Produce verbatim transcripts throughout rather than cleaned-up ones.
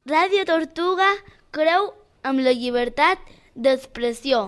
Ràdio Tortuga creu amb la llibertat d'expressió.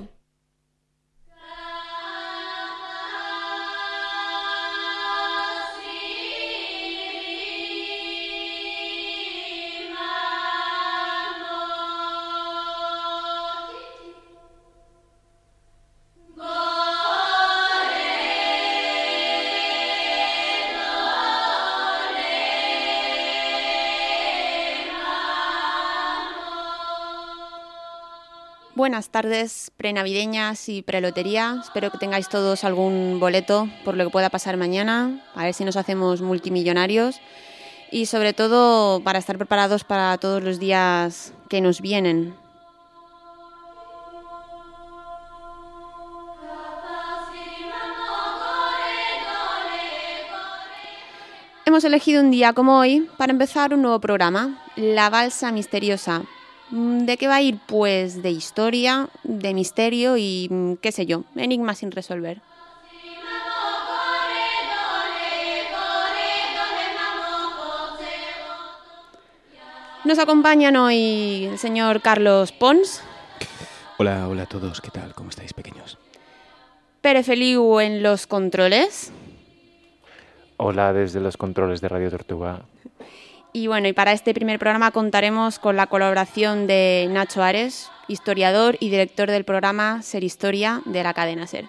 Buenas tardes, prenavideñas y prelotería. Espero que tengáis todos algún boleto por lo que pueda pasar mañana, a ver si nos hacemos multimillonarios y sobre todo para estar preparados para todos los días que nos vienen. Hemos elegido un día como hoy para empezar un nuevo programa, La Balsa Misteriosa. ¿De qué va a ir? Pues de historia, de misterio y qué sé yo, enigmas sin resolver. Nos acompañan hoy el señor Carlos Pons. Hola, hola a todos, ¿qué tal? ¿Cómo estáis, pequeños? Pere Feliu en los controles. Hola desde los controles de Radio Tortuga. Y bueno, y para este primer programa contaremos con la colaboración de Nacho Ares, historiador y director del programa Ser Historia de la cadena Ser.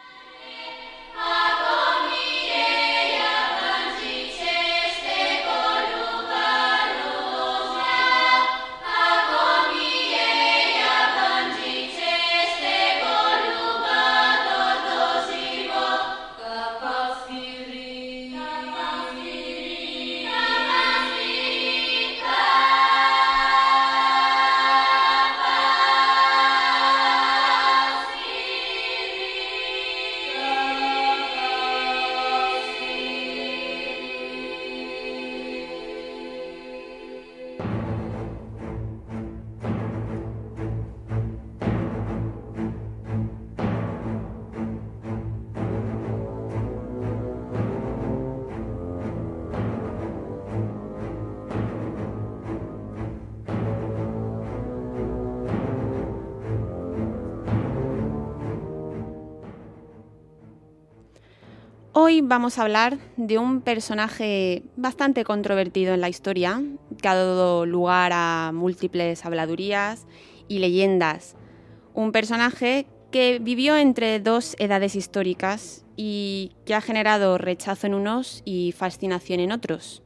Hoy vamos a hablar de un personaje bastante controvertido en la historia, que ha dado lugar a múltiples habladurías y leyendas. Un personaje que vivió entre dos edades históricas y que ha generado rechazo en unos y fascinación en otros.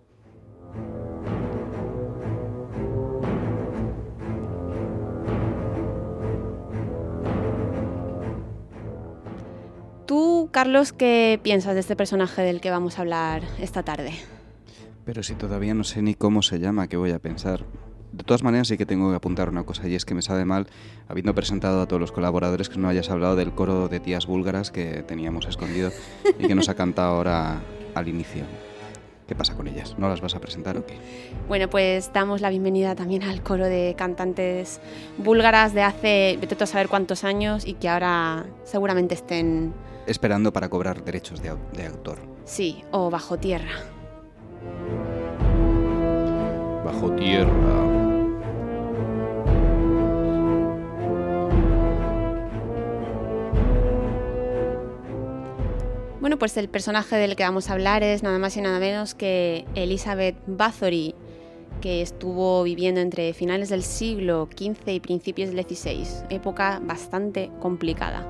Tú, Carlos, ¿qué piensas de este personaje del que vamos a hablar esta tarde? Pero si todavía no sé ni cómo se llama, ¿qué voy a pensar? De todas maneras sí que tengo que apuntar una cosa, y es que me sabe mal, habiendo presentado a todos los colaboradores, que no hayas hablado del coro de tías búlgaras que teníamos escondido y que nos ha cantado ahora al inicio. ¿Qué pasa con ellas? ¿No las vas a presentar o qué? Bueno, pues damos la bienvenida también al coro de cantantes búlgaras de hace, vete tú a saber cuántos años, y que ahora seguramente estén... esperando para cobrar derechos de, de autor. Sí, o bajo tierra. Bajo tierra. Bueno, pues el personaje del que vamos a hablar es nada más y nada menos que Elizabeth Bathory, que estuvo viviendo entre finales del siglo quince y principios del dieciséis, época bastante complicada.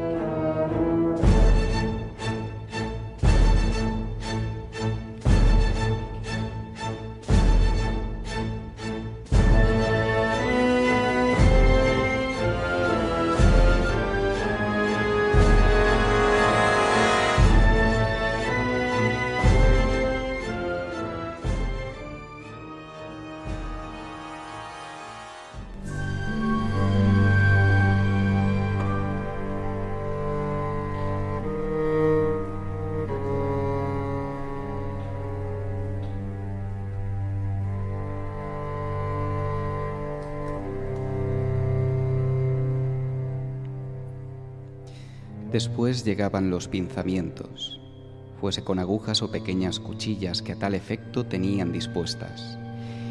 Después llegaban los pinzamientos, fuese con agujas o pequeñas cuchillas que a tal efecto tenían dispuestas,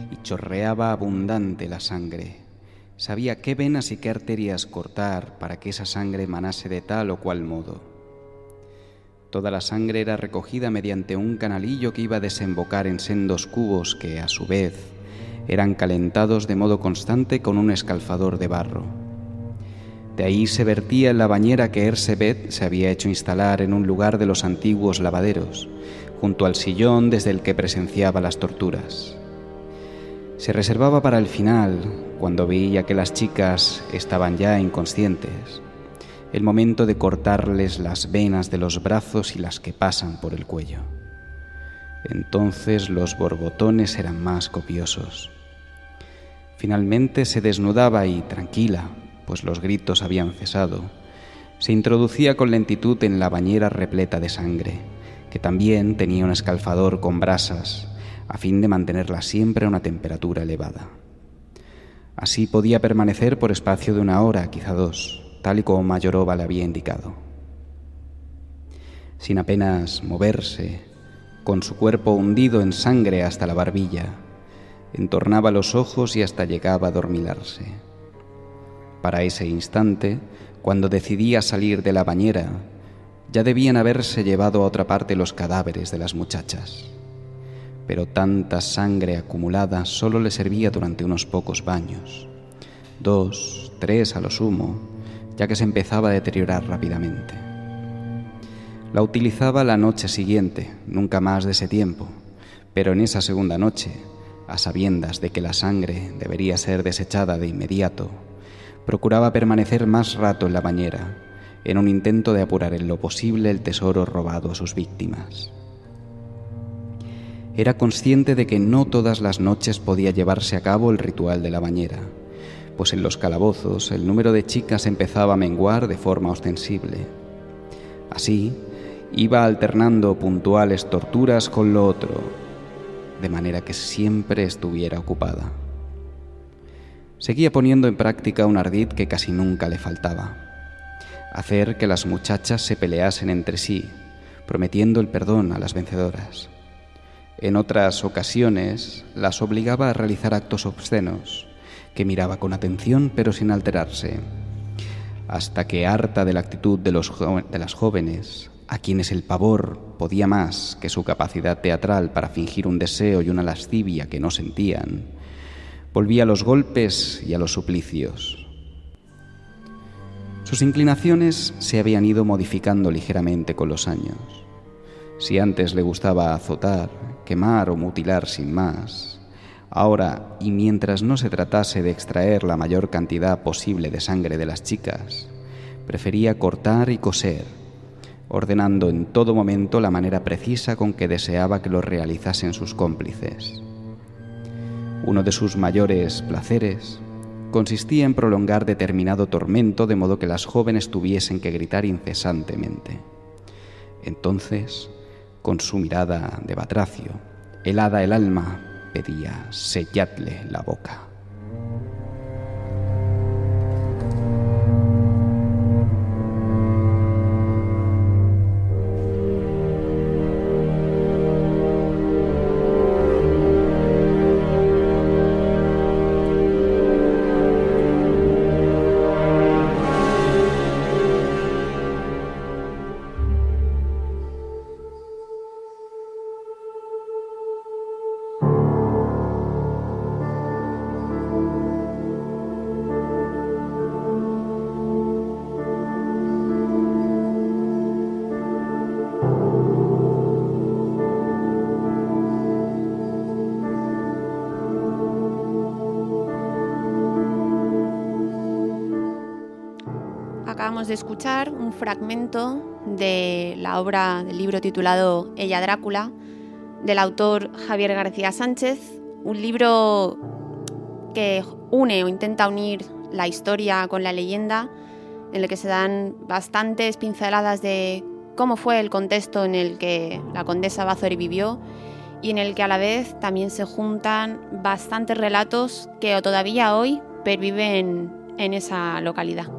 y chorreaba abundante la sangre. Sabía qué venas y qué arterias cortar para que esa sangre emanase de tal o cual modo. Toda la sangre era recogida mediante un canalillo que iba a desembocar en sendos cubos que, a su vez, eran calentados de modo constante con un escalfador de barro. De ahí se vertía en la bañera que Ersebet se había hecho instalar en un lugar de los antiguos lavaderos, junto al sillón desde el que presenciaba las torturas. Se reservaba para el final, cuando veía que las chicas estaban ya inconscientes, el momento de cortarles las venas de los brazos y las que pasan por el cuello. Entonces los borbotones eran más copiosos. Finalmente se desnudaba y, tranquila, pues los gritos habían cesado, se introducía con lentitud en la bañera repleta de sangre, que también tenía un escalfador con brasas, a fin de mantenerla siempre a una temperatura elevada. Así podía permanecer por espacio de una hora, quizá dos, tal y como Mayorova le había indicado. Sin apenas moverse, con su cuerpo hundido en sangre hasta la barbilla, entornaba los ojos y hasta llegaba a dormilarse. Para ese instante, cuando decidía salir de la bañera, ya debían haberse llevado a otra parte los cadáveres de las muchachas. Pero tanta sangre acumulada solo le servía durante unos pocos baños, dos, tres a lo sumo, ya que se empezaba a deteriorar rápidamente. La utilizaba la noche siguiente, nunca más de ese tiempo, pero en esa segunda noche, a sabiendas de que la sangre debería ser desechada de inmediato, procuraba permanecer más rato en la bañera, en un intento de apurar en lo posible el tesoro robado a sus víctimas. Era consciente de que no todas las noches podía llevarse a cabo el ritual de la bañera, pues en los calabozos el número de chicas empezaba a menguar de forma ostensible. Así, iba alternando puntuales torturas con lo otro, de manera que siempre estuviera ocupada. Seguía poniendo en práctica un ardid que casi nunca le faltaba: hacer que las muchachas se peleasen entre sí, prometiendo el perdón a las vencedoras. En otras ocasiones las obligaba a realizar actos obscenos, que miraba con atención pero sin alterarse, hasta que, harta de la actitud de, los jo- de las jóvenes, a quienes el pavor podía más que su capacidad teatral para fingir un deseo y una lascivia que no sentían, volvía a los golpes y a los suplicios. Sus inclinaciones se habían ido modificando ligeramente con los años. Si antes le gustaba azotar, quemar o mutilar sin más, ahora, y mientras no se tratase de extraer la mayor cantidad posible de sangre de las chicas, prefería cortar y coser, ordenando en todo momento la manera precisa con que deseaba que lo realizasen sus cómplices. Uno de sus mayores placeres consistía en prolongar determinado tormento de modo que las jóvenes tuviesen que gritar incesantemente. Entonces, con su mirada de batracio, helada el alma, pedía: selladle la boca. Acabamos de escuchar un fragmento de la obra del libro titulado Ella Drácula, del autor Javier García Sánchez, un libro que une o intenta unir la historia con la leyenda, en el que se dan bastantes pinceladas de cómo fue el contexto en el que la condesa Bathory vivió y en el que a la vez también se juntan bastantes relatos que todavía hoy perviven en esa localidad.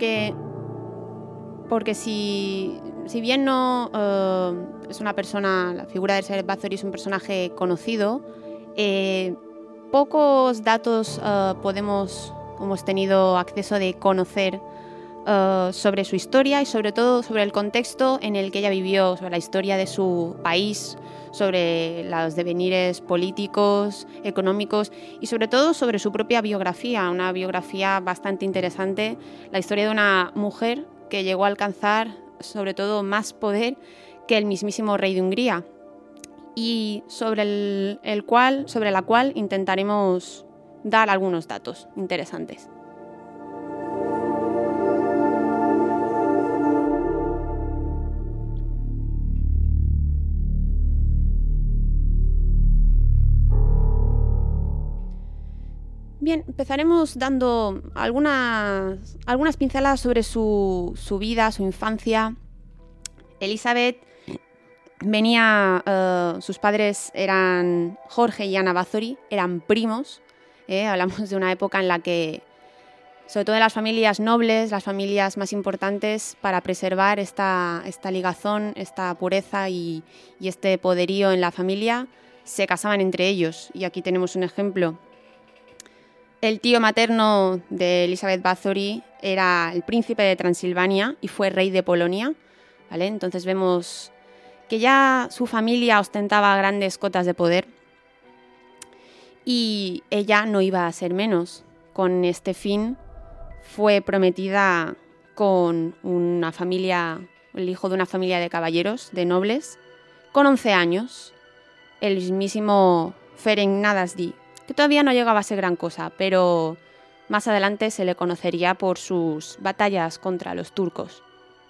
porque, porque si, si bien no uh, es una persona, la figura de Elizabeth Bathory es un personaje conocido, eh, pocos datos uh, podemos, hemos tenido acceso de conocer uh, sobre su historia y sobre todo sobre el contexto en el que ella vivió, sobre la historia de su país, sobre los devenires políticos, económicos y sobre todo sobre su propia biografía, una biografía bastante interesante, la historia de una mujer que llegó a alcanzar sobre todo más poder que el mismísimo rey de Hungría y sobre, el, el cual, sobre la cual intentaremos dar algunos datos interesantes. Bien, empezaremos dando algunas, algunas pinceladas sobre su, su vida, su infancia. Elizabeth venía, uh, sus padres eran Jorge y Ana Bathory, eran primos. ¿eh? Hablamos de una época en la que, sobre todo en las familias nobles, las familias más importantes, para preservar esta, esta ligazón, esta pureza y, y este poderío en la familia, se casaban entre ellos. Y aquí tenemos un ejemplo. El tío materno de Elizabeth Bathory era el príncipe de Transilvania y fue rey de Polonia, ¿vale? Entonces vemos que ya su familia ostentaba grandes cotas de poder y ella no iba a ser menos. Con este fin fue prometida con una familia, el hijo de una familia de caballeros, de nobles, con once años, el mismísimo Ferenc Nadasdy, que todavía no llegaba a ser gran cosa, pero más adelante se le conocería por sus batallas contra los turcos.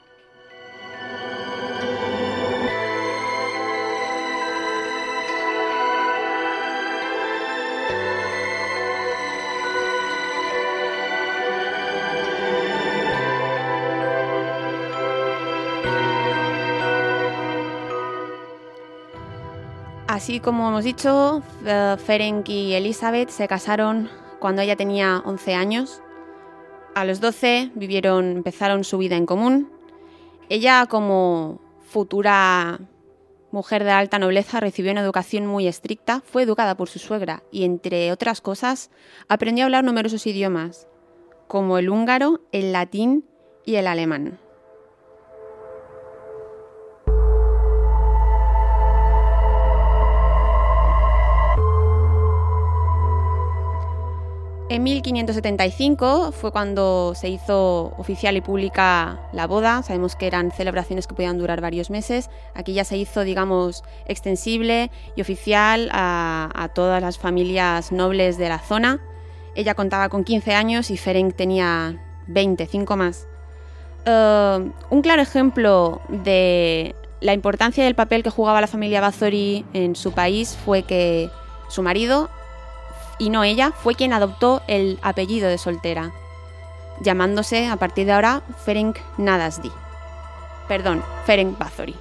Así como hemos dicho, Ferenc y Elizabeth se casaron cuando ella tenía once años. A los doce vivieron, empezaron su vida en común. Ella, como futura mujer de alta nobleza, recibió una educación muy estricta, fue educada por su suegra y, entre otras cosas, aprendió a hablar numerosos idiomas, como el húngaro, el latín y el alemán. En mil quinientos setenta y cinco fue cuando se hizo oficial y pública la boda. Sabemos que eran celebraciones que podían durar varios meses. Aquí ya se hizo, digamos, extensible y oficial a, a todas las familias nobles de la zona. Ella contaba con quince años y Ferenc tenía veinte, cinco más. Uh, un claro ejemplo de la importancia del papel que jugaba la familia Bathory en su país fue que su marido, y no ella, fue quien adoptó el apellido de soltera, llamándose a partir de ahora Ferenc Nadasdy. Perdón, Ferenc Bathory.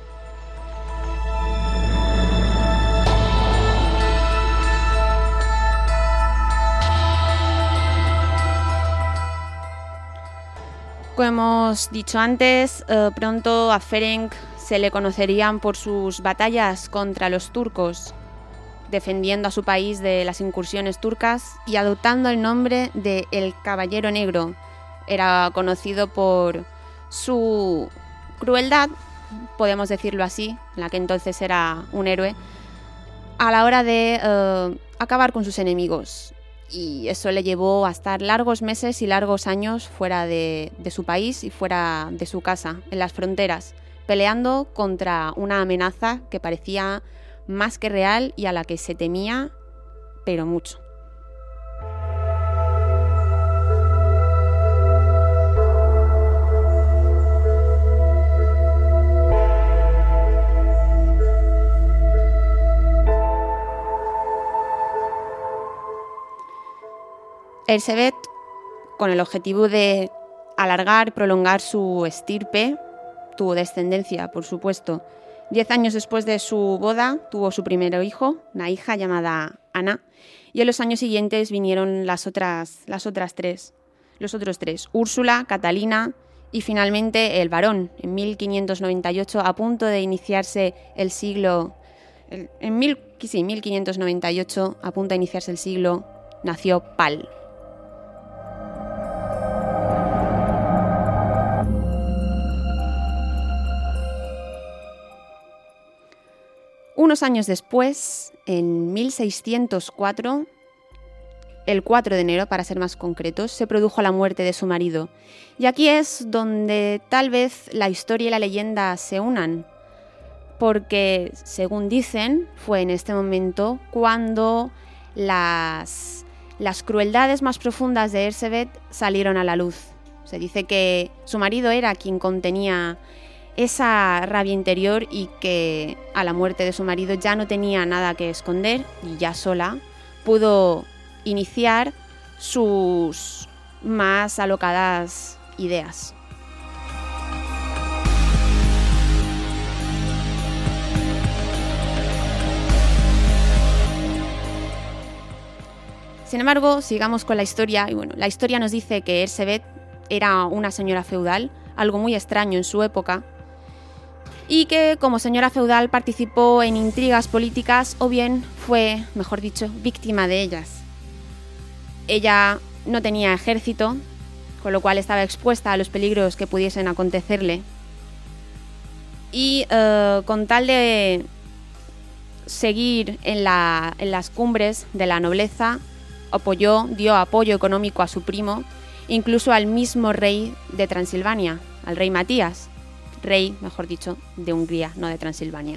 Como hemos dicho antes, eh, pronto a Ferenc se le conocerían por sus batallas contra los turcos, defendiendo a su país de las incursiones turcas y adoptando el nombre de El Caballero Negro. Era conocido por su crueldad, podemos decirlo así, en la que entonces era un héroe, a la hora de uh, acabar con sus enemigos. Y eso le llevó a estar largos meses y largos años fuera de, de su país y fuera de su casa, en las fronteras, peleando contra una amenaza que parecía más que real y a la que se temía, pero mucho. Elizabeth, con el objetivo de alargar y prolongar su estirpe, tuvo descendencia, por supuesto. Diez años después de su boda, tuvo su primer hijo, una hija llamada Ana, y en los años siguientes vinieron las otras, las otras tres. los otros tres, Úrsula, Catalina y finalmente el varón. En mil quinientos noventa y ocho, a punto de iniciarse el siglo... El, en mil, sí, mil quinientos noventa y ocho, a punto de iniciarse el siglo, nació Pal. Unos años después, en mil seiscientos cuatro, el cuatro de enero, para ser más concretos, se produjo la muerte de su marido. Y aquí es donde tal vez la historia y la leyenda se unan, porque, según dicen, fue en este momento cuando las, las crueldades más profundas de Erzsébet salieron a la luz. Se dice que su marido era quien contenía esa rabia interior y que a la muerte de su marido ya no tenía nada que esconder y ya sola pudo iniciar sus más alocadas ideas. Sin embargo, sigamos con la historia. Y bueno, la historia nos dice que Erzsébet era una señora feudal, algo muy extraño en su época, y que como señora feudal participó en intrigas políticas o bien fue, mejor dicho, víctima de ellas. Ella no tenía ejército, con lo cual estaba expuesta a los peligros que pudiesen acontecerle. Y eh, con tal de seguir en, la, en las cumbres de la nobleza, apoyó, dio apoyo económico a su primo, incluso al mismo rey de Transilvania, al rey Matías, rey, mejor dicho, de Hungría, no de Transilvania.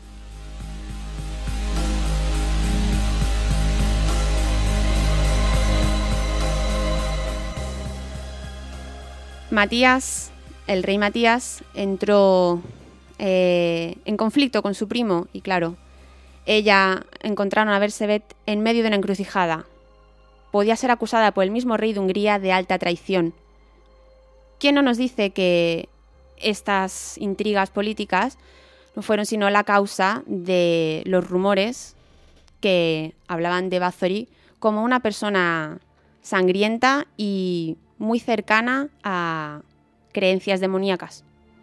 Matías, el rey Matías, entró eh, en conflicto con su primo y claro, ella encontraron a Erzsébet en medio de una encrucijada. Podía ser acusada por el mismo rey de Hungría de alta traición. ¿Quién no nos dice que estas intrigas políticas no fueron sino la causa de los rumores que hablaban de Bathory como una persona sangrienta y muy cercana a creencias demoníacas?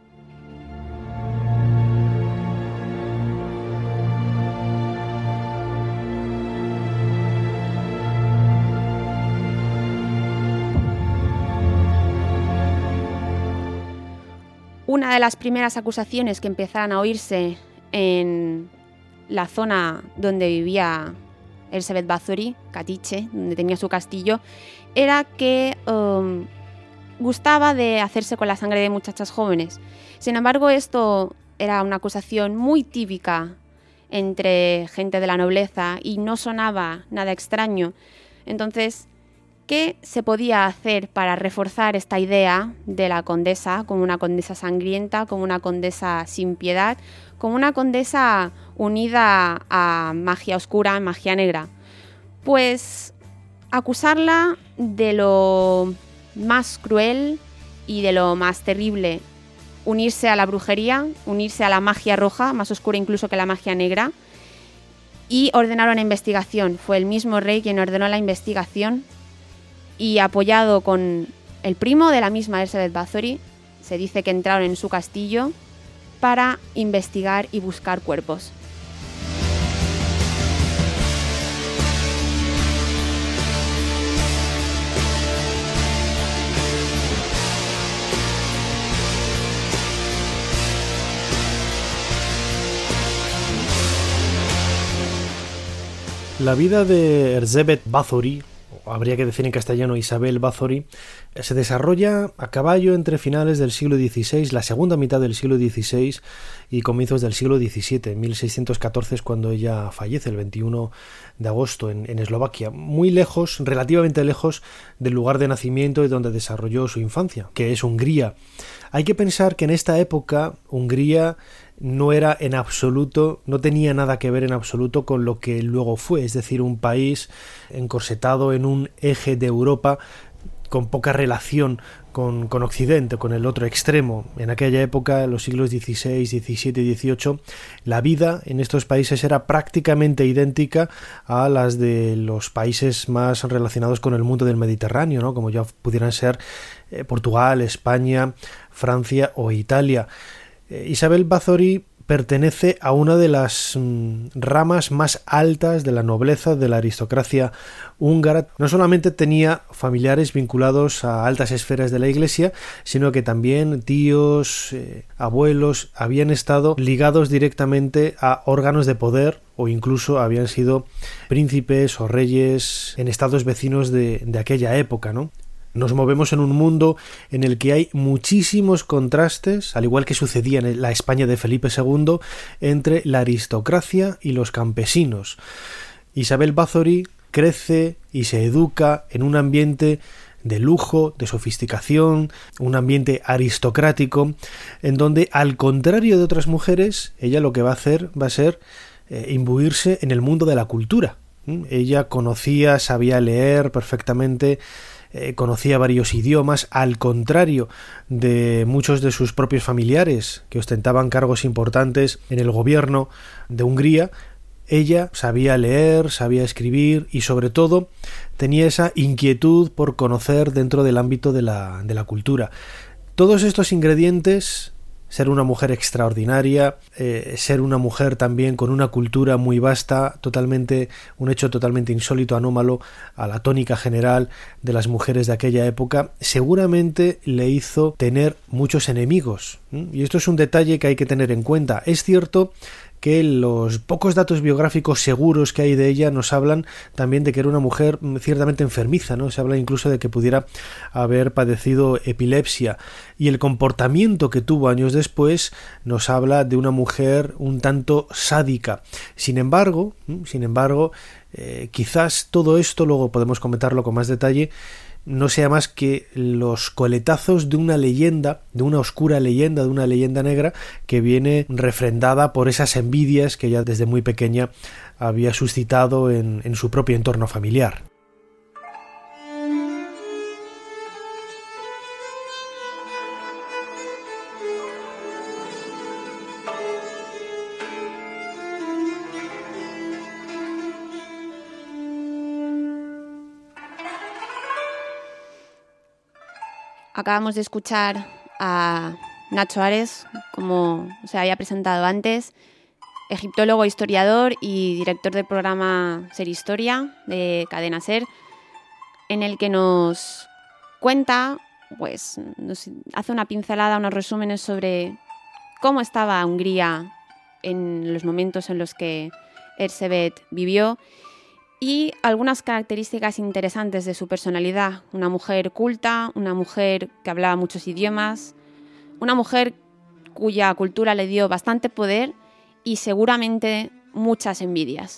Una de las primeras acusaciones que empezaron a oírse en la zona donde vivía Erzsébet Bathory, Katice, donde tenía su castillo, era que um, gustaba de hacerse con la sangre de muchachas jóvenes. Sin embargo, esto era una acusación muy típica entre gente de la nobleza y no sonaba nada extraño. Entonces, ¿qué se podía hacer para reforzar esta idea de la condesa como una condesa sangrienta, como una condesa sin piedad, como una condesa unida a magia oscura, magia negra? Pues acusarla de lo más cruel y de lo más terrible, unirse a la brujería, unirse a la magia roja, más oscura incluso que la magia negra, y ordenar una investigación. Fue el mismo rey quien ordenó la investigación y, apoyado con el primo de la misma Erzsébet Bathory, se dice que entraron en su castillo para investigar y buscar cuerpos. La vida de Erzsébet Bathory, o habría que decir en castellano Isabel Bathory, se desarrolla a caballo entre finales del siglo dieciséis, la segunda mitad del siglo dieciséis y comienzos del siglo diecisiete. En mil seiscientos catorce es cuando ella fallece, el veintiuno de agosto, en, en Eslovaquia, muy lejos, relativamente lejos del lugar de nacimiento y donde desarrolló su infancia, que es Hungría. Hay que pensar que en esta época Hungría no era en absoluto, no tenía nada que ver en absoluto con lo que luego fue, es decir, un país encorsetado en un eje de Europa con poca relación con, con Occidente, con el otro extremo. En aquella época, en los siglos dieciséis, diecisiete y dieciocho, la vida en estos países era prácticamente idéntica a las de los países más relacionados con el mundo del Mediterráneo, ¿no? Como ya pudieran ser eh, Portugal, España, Francia o Italia. Eh, Isabel Bathory pertenece a una de las mm, ramas más altas de la nobleza de la aristocracia húngara. No solamente tenía familiares vinculados a altas esferas de la Iglesia, sino que también tíos, eh, abuelos habían estado ligados directamente a órganos de poder o incluso habían sido príncipes o reyes en estados vecinos de, de aquella época, ¿no? Nos movemos en un mundo en el que hay muchísimos contrastes, al igual que sucedía en la España de Felipe segundo, entre la aristocracia y los campesinos. Isabel Bathory crece y se educa en un ambiente de lujo, de sofisticación, un ambiente aristocrático, en donde, al contrario de otras mujeres, ella lo que va a hacer va a ser eh, imbuirse en el mundo de la cultura. ¿Mm? Ella conocía, sabía leer perfectamente, Eh, conocía varios idiomas, al contrario de muchos de sus propios familiares que ostentaban cargos importantes en el gobierno de Hungría. Ella sabía leer, sabía escribir y sobre todo tenía esa inquietud por conocer dentro del ámbito de la, de la cultura. Todos estos ingredientes, ser una mujer extraordinaria, eh, ser una mujer también con una cultura muy vasta, totalmente, un hecho totalmente insólito, anómalo a la tónica general de las mujeres de aquella época, seguramente le hizo tener muchos enemigos. ¿Mm? Y esto es un detalle que hay que tener en cuenta. Es cierto que los pocos datos biográficos seguros que hay de ella nos hablan también de que era una mujer ciertamente enfermiza, ¿no? Se habla incluso de que pudiera haber padecido epilepsia, y el comportamiento que tuvo años después nos habla de una mujer un tanto sádica. Sin embargo, sin embargo, eh, quizás todo esto, luego podemos comentarlo con más detalle, no sea más que los coletazos de una leyenda, de una oscura leyenda, de una leyenda negra que viene refrendada por esas envidias que ya desde muy pequeña había suscitado en, en su propio entorno familiar. Acabamos de escuchar a Nacho Ares, como se había presentado antes, egiptólogo, historiador y director del programa Ser Historia de Cadena Ser, en el que nos cuenta, pues nos hace una pincelada, unos resúmenes sobre cómo estaba Hungría en los momentos en los que Erzsébet vivió y algunas características interesantes de su personalidad. Una mujer culta, una mujer que hablaba muchos idiomas, una mujer cuya cultura le dio bastante poder y seguramente muchas envidias.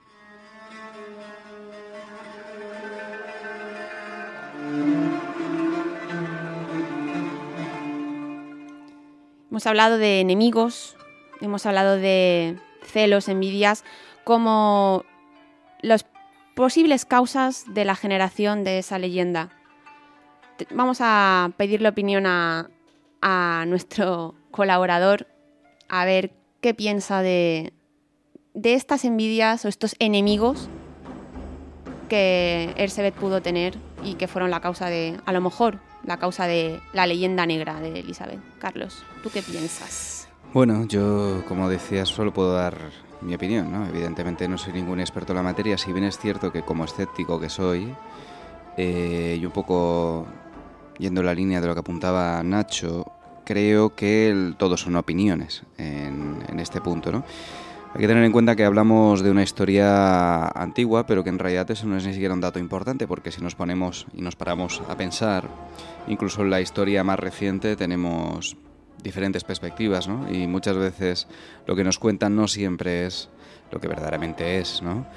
Hemos hablado de enemigos, hemos hablado de celos, envidias, como las posibles causas de la generación de esa leyenda. Vamos a pedirle opinión a, a nuestro colaborador, a ver qué piensa de, de estas envidias o estos enemigos que Erzsébet pudo tener y que fueron la causa de, a lo mejor, la causa de la leyenda negra de Elizabeth. Carlos, ¿tú qué piensas? Bueno, yo, como decías, solo puedo dar mi opinión, ¿no? Evidentemente no soy ningún experto en la materia, si bien es cierto que como escéptico que soy, eh, y un poco yendo en la línea de lo que apuntaba Nacho, creo que el, todos son opiniones en, en este punto, ¿no? Hay que tener en cuenta que hablamos de una historia antigua, pero que en realidad eso no es ni siquiera un dato importante, porque si nos ponemos y nos paramos a pensar, incluso en la historia más reciente tenemos diferentes perspectivas, ¿no? Y muchas veces lo que nos cuentan no siempre es lo que verdaderamente es, ¿no?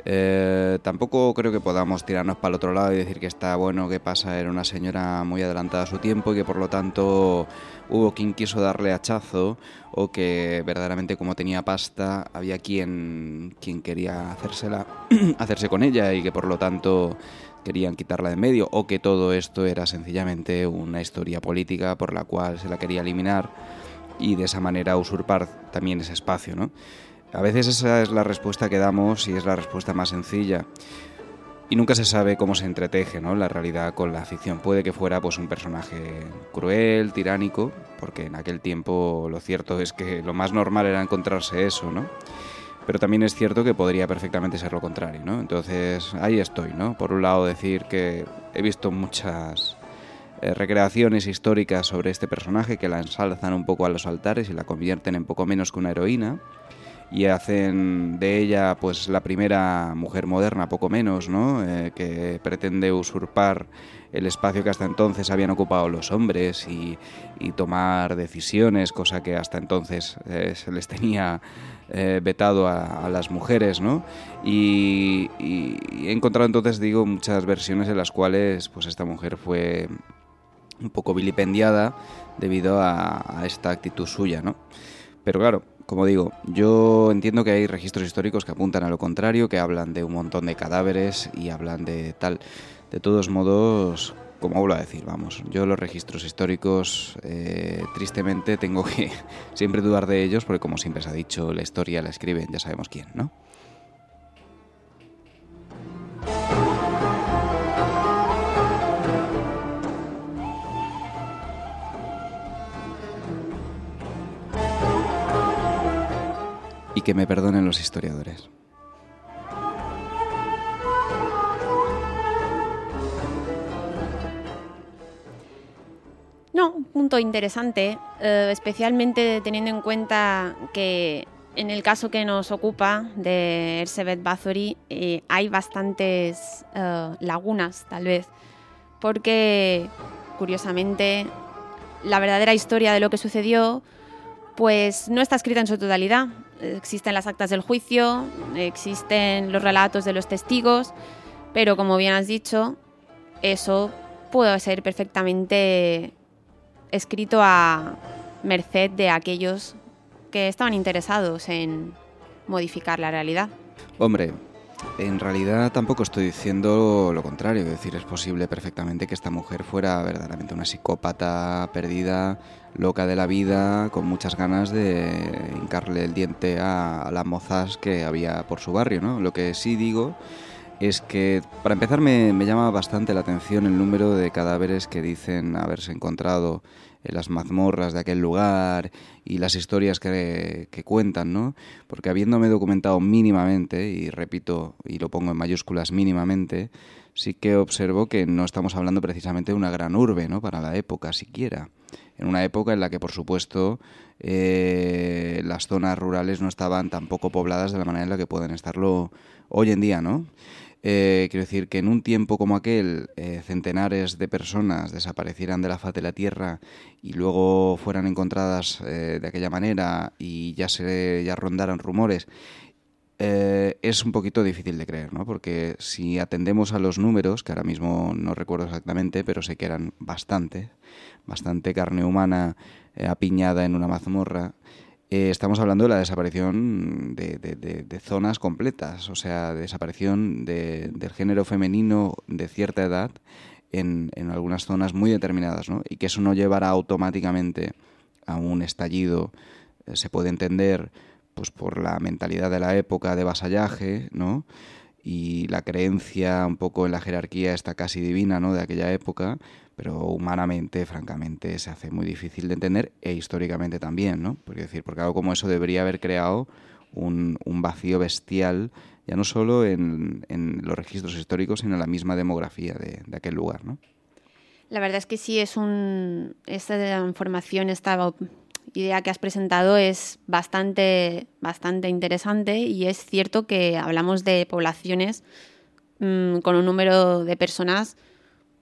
Eh, tampoco creo que podamos tirarnos para el otro lado y decir que está bueno, que pasa, era una señora muy adelantada a su tiempo y que por lo tanto hubo quien quiso darle hachazo, o que verdaderamente, como tenía pasta, había quien, quien quería hacérsela, hacerse con ella, y que por lo tanto querían quitarla de medio, o que todo esto era sencillamente una historia política por la cual se la quería eliminar y de esa manera usurpar también ese espacio, ¿no? A veces esa es la respuesta que damos y es la respuesta más sencilla. Y nunca se sabe cómo se entreteje, ¿no?, la realidad con la ficción. Puede que fuera pues un personaje cruel, tiránico, porque en aquel tiempo lo cierto es que lo más normal era encontrarse eso, ¿no? Pero también es cierto que podría perfectamente ser lo contrario, ¿no? Entonces ahí estoy, ¿no? Por un lado, decir que he visto muchas eh, recreaciones históricas sobre este personaje que la ensalzan un poco a los altares y la convierten en poco menos que una heroína, y hacen de ella pues la primera mujer moderna, poco menos, ¿no? Eh, que pretende usurpar el espacio que hasta entonces habían ocupado los hombres y, y tomar decisiones, cosa que hasta entonces eh, se les tenía eh, vetado a, a las mujeres, ¿no? Y, y, y he encontrado entonces, digo, muchas versiones en las cuales pues esta mujer fue un poco vilipendiada debido a, a esta actitud suya, ¿no? Pero claro, como digo, yo entiendo que hay registros históricos que apuntan a lo contrario, que hablan de un montón de cadáveres y hablan de tal. De todos modos, como vuelvo a decir, vamos, yo los registros históricos, eh, tristemente, tengo que siempre dudar de ellos, porque como siempre se ha dicho, la historia la escriben, ya sabemos quién, ¿no? Y que me perdonen los historiadores. No, un punto interesante, eh, especialmente teniendo en cuenta que en el caso que nos ocupa de Elizabeth Bathory eh, hay bastantes eh, lagunas, tal vez, porque, curiosamente, la verdadera historia de lo que sucedió pues no está escrita en su totalidad. Existen las actas del juicio, existen los relatos de los testigos, pero como bien has dicho, eso puede ser perfectamente escrito a merced de aquellos que estaban interesados en modificar la realidad. Hombre, en realidad tampoco estoy diciendo lo contrario, es decir, es posible perfectamente que esta mujer fuera verdaderamente una psicópata perdida, loca de la vida, con muchas ganas de hincarle el diente a, a las mozas que había por su barrio, ¿no? Lo que sí digo es que, para empezar, me, me llama bastante la atención el número de cadáveres que dicen haberse encontrado en las mazmorras de aquel lugar y las historias que, que cuentan, ¿no? Porque habiéndome documentado mínimamente, y repito, y lo pongo en mayúsculas, mínimamente, sí que observo que no estamos hablando precisamente de una gran urbe, ¿no?, para la época siquiera. En una época en la que, por supuesto, eh, las zonas rurales no estaban tampoco pobladas de la manera en la que pueden estarlo hoy en día, ¿no? Eh, quiero decir que en un tiempo como aquel, eh, centenares de personas desaparecieran de la faz de la tierra y luego fueran encontradas eh, de aquella manera y ya se ya rondaran rumores, eh, es un poquito difícil de creer, ¿no? Porque si atendemos a los números, que ahora mismo no recuerdo exactamente, pero sé que eran bastante, bastante carne humana eh, apiñada en una mazmorra. Eh, estamos hablando de la desaparición de, de, de, de zonas completas, o sea, de desaparición de, del género femenino de cierta edad en, en algunas zonas muy determinadas, ¿no? Y que eso no llevará automáticamente a un estallido, eh, se puede entender pues por la mentalidad de la época de vasallaje, ¿no?, y la creencia un poco en la jerarquía esta casi divina, ¿no?, de aquella época, pero humanamente, francamente, se hace muy difícil de entender, e históricamente también, ¿no? Porque, decir, porque algo como eso debería haber creado un, un vacío bestial, ya no solo en, en los registros históricos, sino en la misma demografía de, de aquel lugar, ¿no? La verdad es que sí, es un esta información, esta idea que has presentado es bastante, bastante interesante, y es cierto que hablamos de poblaciones mmm, con un número de personas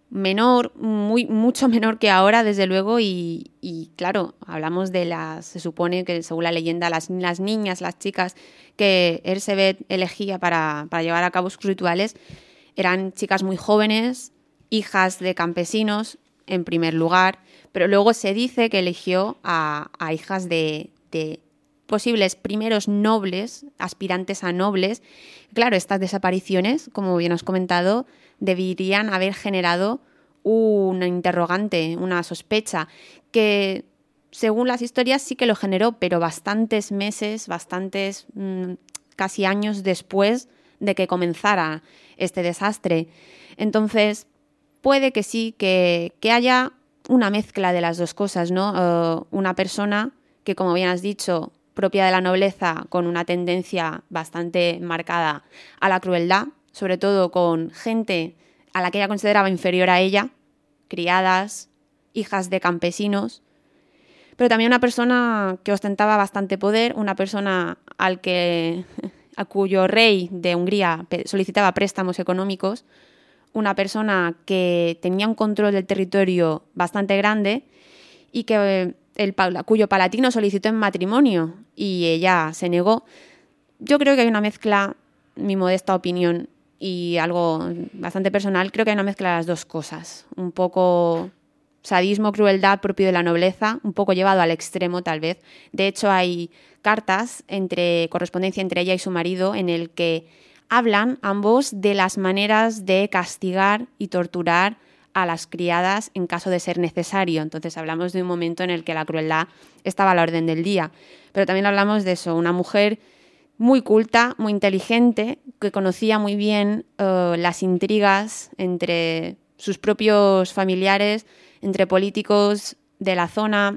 menor, muy, mucho menor que ahora, desde luego, y, y claro, hablamos de las, se supone que según la leyenda, las, las niñas, las chicas que Erzsébet elegía para, para llevar a cabo sus rituales, eran chicas muy jóvenes, hijas de campesinos, en primer lugar, pero luego se dice que eligió a, a hijas de, de posibles primeros nobles, aspirantes a nobles. Claro, estas desapariciones, como bien has comentado, deberían haber generado una interrogante, una sospecha, que según las historias sí que lo generó, pero bastantes meses, bastantes mmm, casi años después de que comenzara este desastre. Entonces, puede que sí, que, que haya una mezcla de las dos cosas, ¿no? Uh, una persona que, como bien has dicho, propia de la nobleza, con una tendencia bastante marcada a la crueldad, sobre todo con gente a la que ella consideraba inferior a ella, criadas, hijas de campesinos, pero también una persona que ostentaba bastante poder, una persona al que, a cuyo rey de Hungría solicitaba préstamos económicos, una persona que tenía un control del territorio bastante grande y que el, cuyo palatino solicitó en matrimonio y ella se negó. Yo creo que hay una mezcla, mi modesta opinión, y algo bastante personal, creo que hay una mezcla de las dos cosas. Un poco sadismo, crueldad propio de la nobleza, un poco llevado al extremo tal vez. De hecho, hay cartas, entre correspondencia entre ella y su marido, en el que hablan ambos de las maneras de castigar y torturar a las criadas en caso de ser necesario. Entonces hablamos de un momento en el que la crueldad estaba a la orden del día. Pero también hablamos de eso, una mujer muy culta, muy inteligente, que conocía muy bien uh, las intrigas entre sus propios familiares, entre políticos de la zona,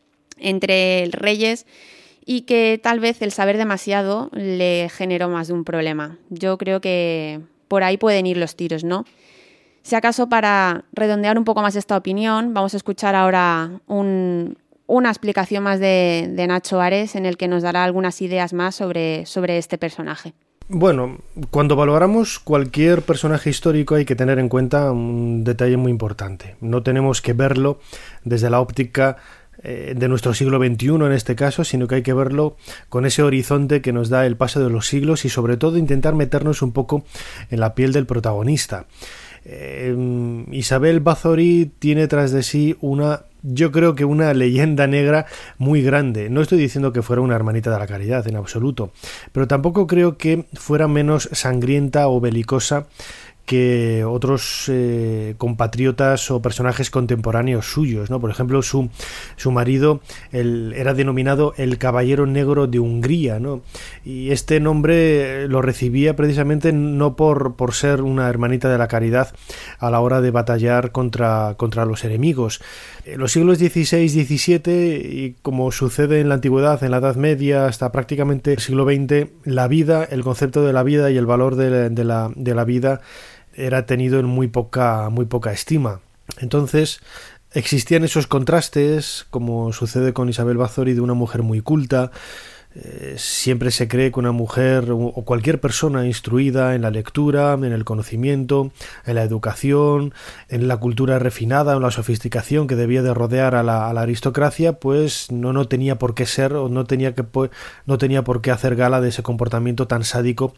entre reyes, y que tal vez el saber demasiado le generó más de un problema. Yo creo que por ahí pueden ir los tiros, ¿no? Si acaso, para redondear un poco más esta opinión, vamos a escuchar ahora un, una explicación más de, de Nacho Ares, en el que nos dará algunas ideas más sobre, sobre este personaje. Bueno, cuando valoramos cualquier personaje histórico hay que tener en cuenta un detalle muy importante. No tenemos que verlo desde la óptica eh, de nuestro siglo veintiuno en este caso, sino que hay que verlo con ese horizonte que nos da el paso de los siglos y sobre todo intentar meternos un poco en la piel del protagonista. Eh, Isabel Bathory tiene tras de sí una, yo creo que una leyenda negra muy grande. No estoy diciendo que fuera una hermanita de la caridad, en absoluto, pero tampoco creo que fuera menos sangrienta o belicosa que otros eh, compatriotas o personajes contemporáneos suyos, ¿no? Por ejemplo, su, su marido el, era denominado el Caballero Negro de Hungría, ¿no? Y este nombre lo recibía precisamente no por, por ser una hermanita de la caridad a la hora de batallar contra, contra los enemigos. En los siglos dieciséis diecisiete, y como sucede en la antigüedad, en la Edad Media, hasta prácticamente el siglo veinte, la vida, el concepto de la vida y el valor de, de, la, de la vida era tenido en muy poca, muy poca estima. Entonces existían esos contrastes, como sucede con Isabel Bathory, de una mujer muy culta. Eh, siempre se cree que una mujer o cualquier persona instruida en la lectura, en el conocimiento, en la educación, en la cultura refinada, en la sofisticación que debía de rodear a la, a la aristocracia, pues no, no tenía por qué ser o no tenía, que, no tenía por qué hacer gala de ese comportamiento tan sádico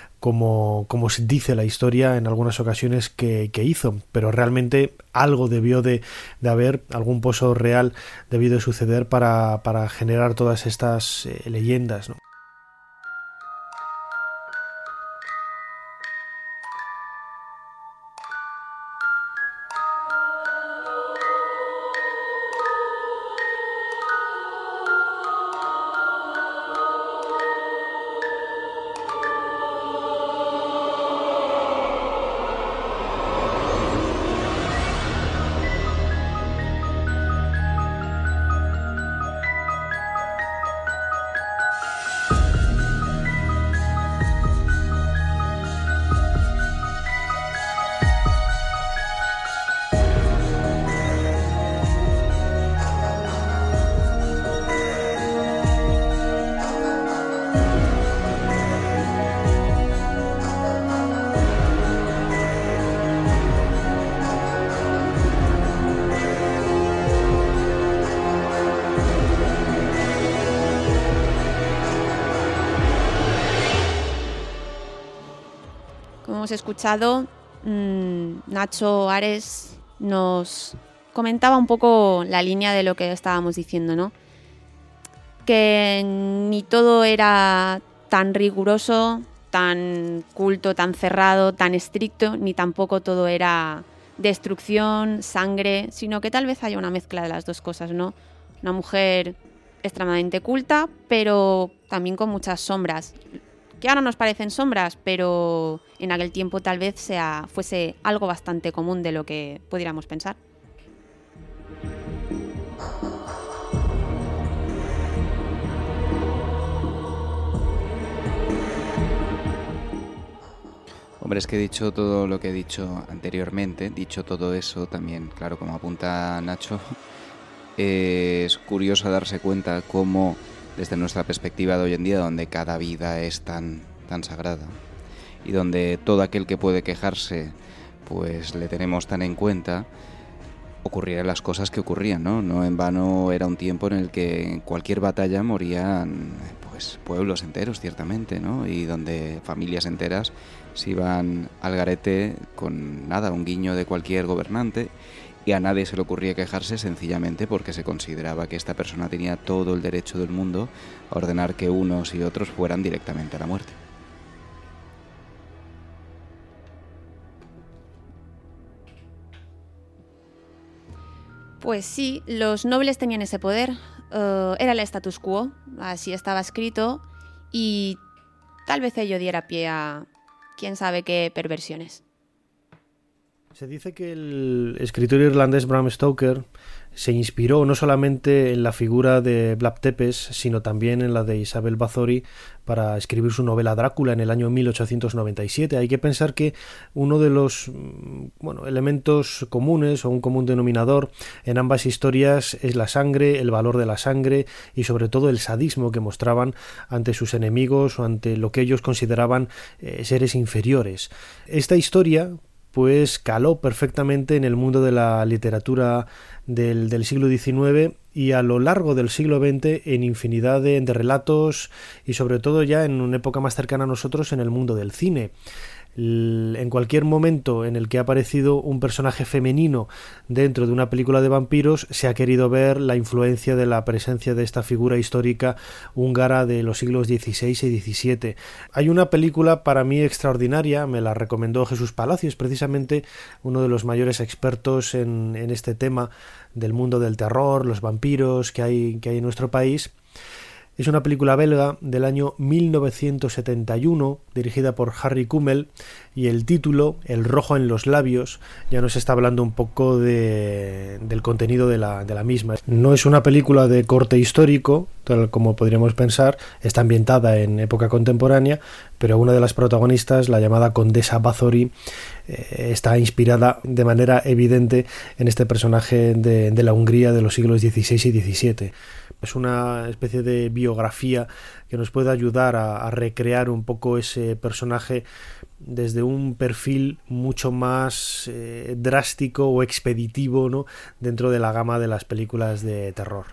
como, como se dice la historia en algunas ocasiones que, que hizo, pero realmente algo debió de, de haber, algún pozo real debió de suceder para, para generar todas estas eh, leyendas, ¿no? Como hemos escuchado, mmm, Nacho Ares nos comentaba un poco la línea de lo que estábamos diciendo, ¿no? Que ni todo era tan riguroso, tan culto, tan cerrado, tan estricto, ni tampoco todo era destrucción, sangre, sino que tal vez haya una mezcla de las dos cosas, ¿no? Una mujer extremadamente culta, pero también con muchas sombras, que ahora nos parecen sombras, pero en aquel tiempo tal vez sea, fuese algo bastante común de lo que pudiéramos pensar. Hombre, es que he dicho todo lo que he dicho anteriormente, dicho todo eso también, claro, como apunta Nacho, eh, es curioso darse cuenta cómo desde nuestra perspectiva de hoy en día, donde cada vida es tan, tan sagrada y donde todo aquel que puede quejarse, pues le tenemos tan en cuenta, ocurrían las cosas que ocurrían, ¿no? No en vano era un tiempo en el que en cualquier batalla morían pues pueblos enteros, ciertamente, ¿no? Y donde familias enteras se iban al garete con nada, un guiño de cualquier gobernante, y a nadie se le ocurría quejarse sencillamente porque se consideraba que esta persona tenía todo el derecho del mundo a ordenar que unos y otros fueran directamente a la muerte. Pues sí, los nobles tenían ese poder, uh, era el status quo, así estaba escrito, y tal vez ello diera pie a quién sabe qué perversiones. Se dice que el escritor irlandés Bram Stoker se inspiró no solamente en la figura de Vlad Tepes, sino también en la de Isabel Bathory para escribir su novela Drácula en el año mil ochocientos noventa y siete. Hay que pensar que uno de los bueno, elementos comunes o un común denominador en ambas historias es la sangre, el valor de la sangre y sobre todo el sadismo que mostraban ante sus enemigos o ante lo que ellos consideraban eh, seres inferiores. Esta historia pues caló perfectamente en el mundo de la literatura del, del siglo diecinueve y a lo largo del siglo veinte en infinidad de, de relatos y sobre todo ya en una época más cercana a nosotros en el mundo del cine. En cualquier momento en el que ha aparecido un personaje femenino dentro de una película de vampiros se ha querido ver la influencia de la presencia de esta figura histórica húngara de los siglos dieciséis y diecisiete. Hay una película para mí extraordinaria, me la recomendó Jesús Palacios, precisamente uno de los mayores expertos en, en este tema del mundo del terror, los vampiros que hay, que hay en nuestro país. Es una película belga del año mil novecientos setenta y uno, dirigida por Harry Kummel, y el título, El rojo en los labios, ya nos está hablando un poco de, del contenido de la, de la misma. No es una película de corte histórico, tal como podríamos pensar, está ambientada en época contemporánea, pero una de las protagonistas, la llamada Condesa Bathory, eh, está inspirada de manera evidente en este personaje de, de la Hungría de los siglos dieciséis y diecisiete. Es una especie de biografía que nos puede ayudar a, a recrear un poco ese personaje desde un perfil mucho más eh, drástico o expeditivo, ¿no?, dentro de la gama de las películas de terror.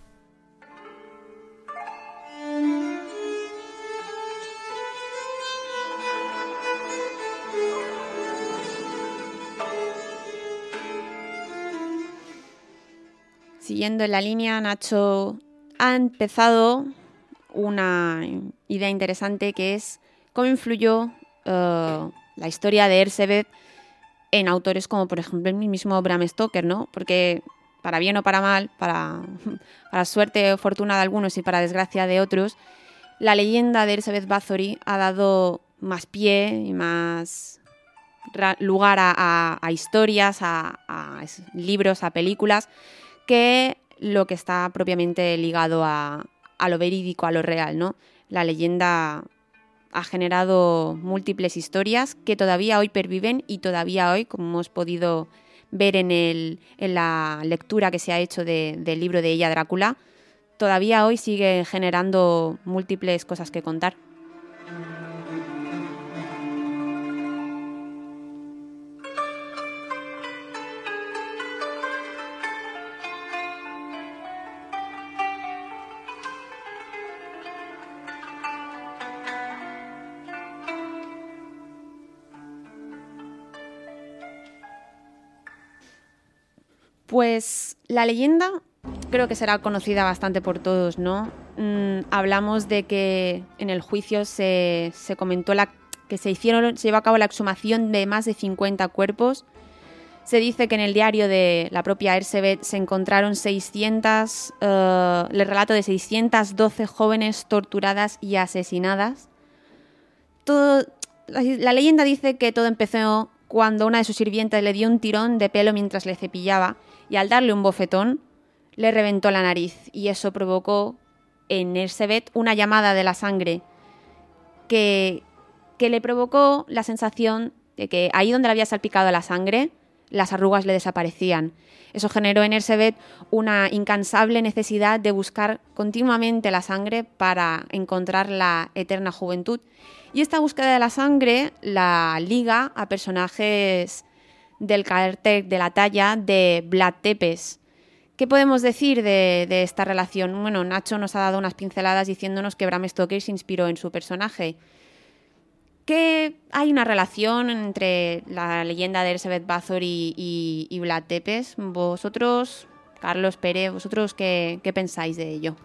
Siguiendo en la línea, Nacho ha empezado una idea interesante que es cómo influyó uh, la historia de Erzsébet en autores como, por ejemplo, el mismo Bram Stoker, ¿no? Porque, para bien o para mal, para, para suerte o fortuna de algunos y para desgracia de otros, la leyenda de Erzsébet Bathory ha dado más pie y más lugar a, a, a historias, a, a libros, a películas, que lo que está propiamente ligado a, a lo verídico, a lo real, ¿no? La leyenda ha generado múltiples historias que todavía hoy perviven y todavía hoy, como hemos podido ver en, el, en la lectura que se ha hecho de, del libro de ella, Drácula, todavía hoy sigue generando múltiples cosas que contar. Pues la leyenda creo que será conocida bastante por todos, ¿no? Mm, hablamos de que en el juicio se, se comentó la, que se, hicieron, se llevó a cabo la exhumación de más de cincuenta cuerpos. Se dice que en el diario de la propia Ersebet se encontraron seiscientas, uh, el relato de seiscientas doce jóvenes torturadas y asesinadas. Todo, la, la leyenda dice que todo empezó cuando una de sus sirvientas le dio un tirón de pelo mientras le cepillaba y al darle un bofetón le reventó la nariz y eso provocó en Ersebet una llamada de la sangre que, que le provocó la sensación de que ahí donde le había salpicado la sangre las arrugas le desaparecían. Eso generó en Ersebet una incansable necesidad de buscar continuamente la sangre para encontrar la eterna juventud. Y esta búsqueda de la sangre la liga a personajes del carácter de la talla de Vlad Tepes. ¿Qué podemos decir de, de esta relación? Bueno, Nacho nos ha dado unas pinceladas diciéndonos que Bram Stoker se inspiró en su personaje. Que hay una relación entre la leyenda de Ersebet Bathory y, y Vlad Tepes. Vosotros, Carlos, Pere, ¿vosotros qué, qué pensáis de ello?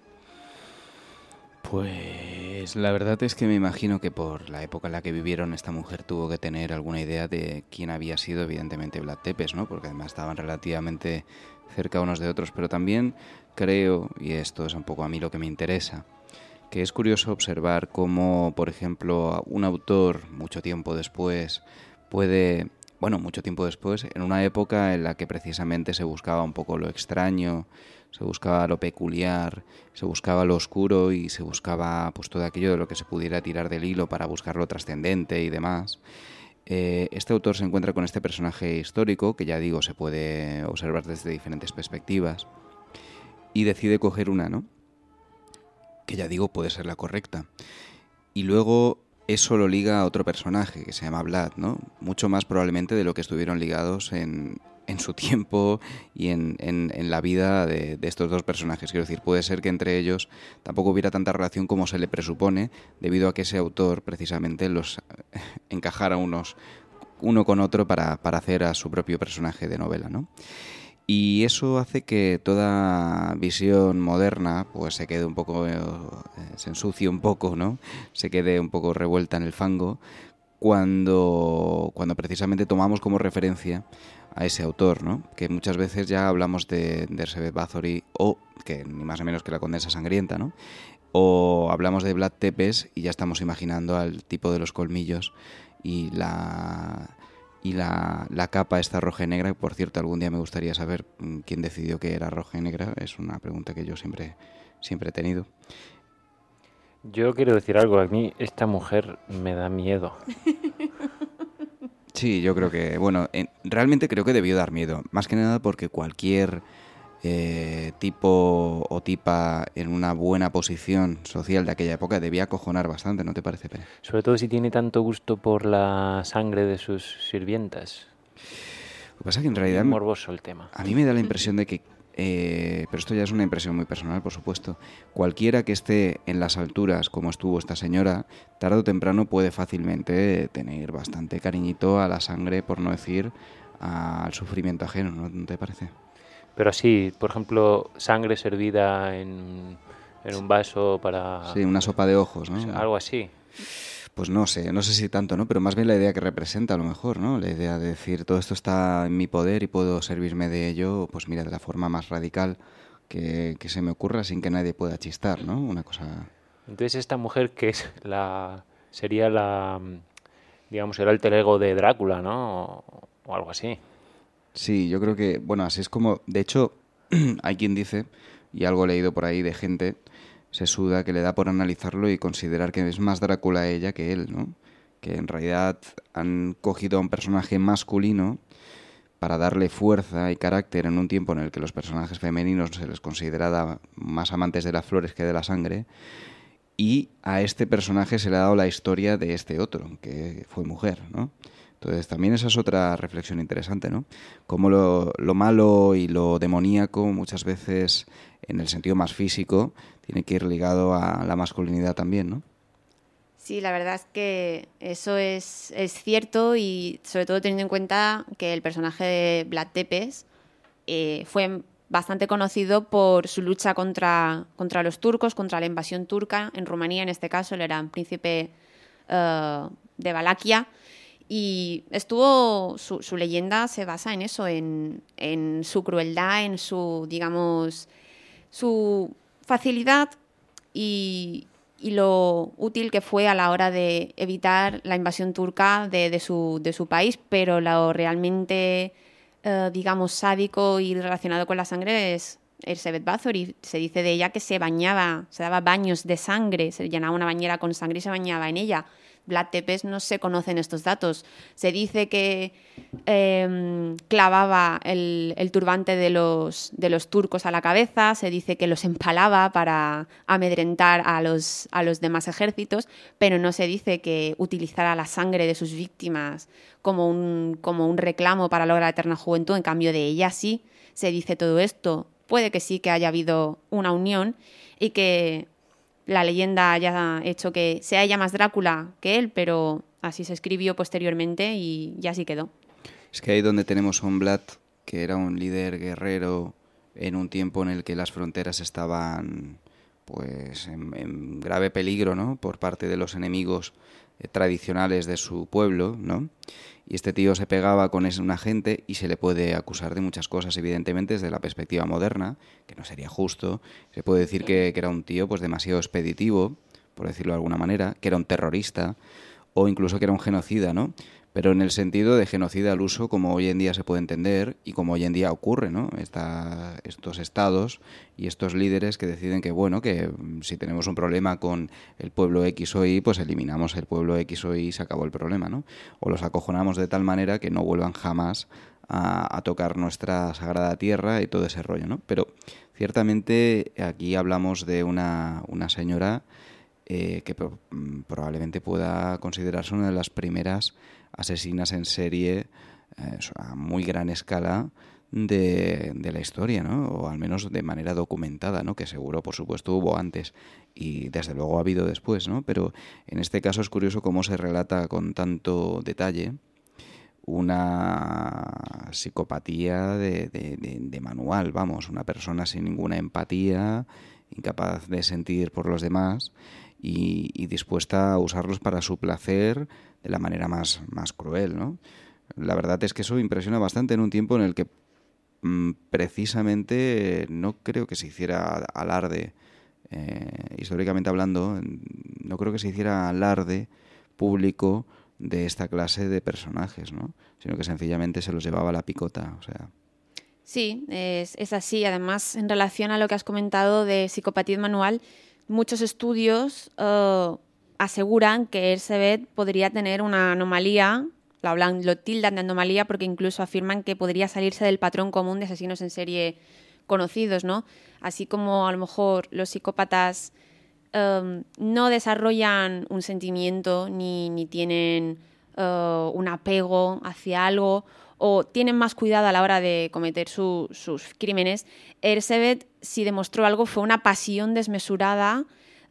Pues la verdad es que me imagino que por la época en la que vivieron esta mujer tuvo que tener alguna idea de quién había sido, evidentemente, Vlad Tepes, ¿no? Porque además estaban relativamente cerca unos de otros, pero también creo, y esto es un poco a mí lo que me interesa, que es curioso observar cómo, por ejemplo, un autor mucho tiempo después puede, bueno, mucho tiempo después, en una época en la que precisamente se buscaba un poco lo extraño, se buscaba lo peculiar, se buscaba lo oscuro y se buscaba pues todo aquello de lo que se pudiera tirar del hilo para buscar lo trascendente y demás. Eh, este autor se encuentra con este personaje histórico, que ya digo, se puede observar desde diferentes perspectivas, y decide coger una, ¿no?, que ya digo puede ser la correcta. Y luego eso lo liga a otro personaje que se llama Vlad, ¿no? Mucho más probablemente de lo que estuvieron ligados en, en su tiempo y en, en, en la vida de, de estos dos personajes. Quiero decir, puede ser que entre ellos tampoco hubiera tanta relación como se le presupone, debido a que ese autor precisamente los encajara unos, uno con otro para, para hacer a su propio personaje de novela, ¿no? Y eso hace que toda visión moderna pues se quede un poco, eh, se ensucie un poco, ¿no? Se quede un poco revuelta en el fango cuando, cuando precisamente tomamos como referencia a ese autor, ¿no? Que muchas veces ya hablamos de, de Ersebet Bathory, o que ni más ni menos que la Condesa Sangrienta, ¿no? O hablamos de Vlad Tepes y ya estamos imaginando al tipo de los colmillos y la... y la, la capa esta roja y negra. Por cierto, algún día me gustaría saber quién decidió que era roja y negra. Es una pregunta que yo siempre, siempre he tenido. Yo quiero decir algo. A mí esta mujer me da miedo. Sí, yo creo que... Bueno, en, realmente creo que debió dar miedo. Más que nada porque cualquier eh, tipo o tipa en una buena posición social de aquella época debía acojonar bastante, ¿no te parece, Pere? Sobre todo si tiene tanto gusto por la sangre de sus sirvientas. Lo que pasa es que en realidad... Es morboso el tema. A mí me da la impresión de que... Eh, pero esto ya es una impresión muy personal, por supuesto. Cualquiera que esté en las alturas como estuvo esta señora, tarde o temprano puede fácilmente tener bastante cariñito a la sangre, por no decir al sufrimiento ajeno, ¿no te parece? Pero sí, por ejemplo, sangre servida en, en un vaso para... Sí, una sopa de ojos, ¿no? O sea, algo así. Pues no sé, no sé si tanto, ¿no? Pero más bien la idea que representa a lo mejor, ¿no? La idea de decir, todo esto está en mi poder y puedo servirme de ello, pues mira, de la forma más radical que, que se me ocurra sin que nadie pueda chistar, ¿no? Una cosa... Entonces esta mujer que es la... sería la... digamos, el alter ego de Drácula, ¿no? O, o algo así. Sí, yo creo que, bueno, así es como... De hecho, hay quien dice, y algo he leído por ahí de gente, se suda, que le da por analizarlo y considerar que es más Drácula ella que él, ¿no? Que en realidad han cogido a un personaje masculino para darle fuerza y carácter en un tiempo en el que los personajes femeninos se les consideraba más amantes de las flores que de la sangre, y a este personaje se le ha dado la historia de este otro, que fue mujer, ¿no? Entonces también esa es otra reflexión interesante, ¿no? Cómo lo, lo malo y lo demoníaco muchas veces, en el sentido más físico, tiene que ir ligado a la masculinidad también, ¿no? Sí, la verdad es que eso es, es cierto, y sobre todo teniendo en cuenta que el personaje de Vlad Tepes eh, fue bastante conocido por su lucha contra, contra los turcos, contra la invasión turca en Rumanía, en este caso. Él era un príncipe uh, de Valaquia. Y estuvo, su, su leyenda se basa en eso, en, en su crueldad, en su, digamos, su facilidad y, y lo útil que fue a la hora de evitar la invasión turca de, de, su, de su país, pero lo realmente, eh, digamos, sádico y relacionado con la sangre es Erzsébet Báthory. Se dice de ella que se bañaba, se daba baños de sangre, se llenaba una bañera con sangre y se bañaba en ella. Vlad Tepes no se conocen estos datos. Se dice que eh, clavaba el, el turbante de los, de los turcos a la cabeza, se dice que los empalaba para amedrentar a los, a los demás ejércitos, pero no se dice que utilizara la sangre de sus víctimas como un, como un reclamo para lograr la eterna juventud. En cambio, de ella sí se dice todo esto. Puede que sí que haya habido una unión y que la leyenda haya hecho que sea ella más Drácula que él, pero así se escribió posteriormente y ya así quedó. Es que ahí donde tenemos a un Vlad, que era un líder guerrero en un tiempo en el que las fronteras estaban pues en, en grave peligro, ¿no?, por parte de los enemigos eh, tradicionales de su pueblo, ¿no? Y este tío se pegaba con una gente y se le puede acusar de muchas cosas, evidentemente, desde la perspectiva moderna, que no sería justo. Se puede decir que, que era un tío pues demasiado expeditivo, por decirlo de alguna manera, que era un terrorista o incluso que era un genocida, ¿no? Pero en el sentido de genocida al uso como hoy en día se puede entender y como hoy en día ocurre, ¿no? Esta, estos estados y estos líderes que deciden que, bueno, que si tenemos un problema con el pueblo X o Y, pues eliminamos el pueblo X o Y y se acabó el problema, ¿no? O los acojonamos de tal manera que no vuelvan jamás a, a tocar nuestra sagrada tierra y todo ese rollo, ¿no? Pero ciertamente aquí hablamos de una, una señora eh, que pro- probablemente pueda considerarse una de las primeras asesinas en serie eh, a muy gran escala de, de la historia, ¿no? O al menos de manera documentada, ¿no? Que seguro, por supuesto, hubo antes y desde luego ha habido después, ¿no? Pero en este caso es curioso cómo se relata con tanto detalle una psicopatía de, de, de, de manual, vamos, una persona sin ninguna empatía, incapaz de sentir por los demás y, y dispuesta a usarlos para su placer de la manera más, más cruel, ¿no? La verdad es que eso impresiona bastante en un tiempo en el que mmm, precisamente no creo que se hiciera alarde, eh, históricamente hablando, no creo que se hiciera alarde público de esta clase de personajes, ¿no? Sino que sencillamente se los llevaba a la picota, o sea... Sí, es, es así. Además, en relación a lo que has comentado de psicopatía manual, muchos estudios uh, aseguran que Erzsébet podría tener una anomalía, lo, hablan, lo tildan de anomalía porque incluso afirman que podría salirse del patrón común de asesinos en serie conocidos, ¿no? Así como a lo mejor los psicópatas um, no desarrollan un sentimiento ni, ni tienen uh, un apego hacia algo o tienen más cuidado a la hora de cometer su, sus crímenes, Erzsébet, si demostró algo, fue una pasión desmesurada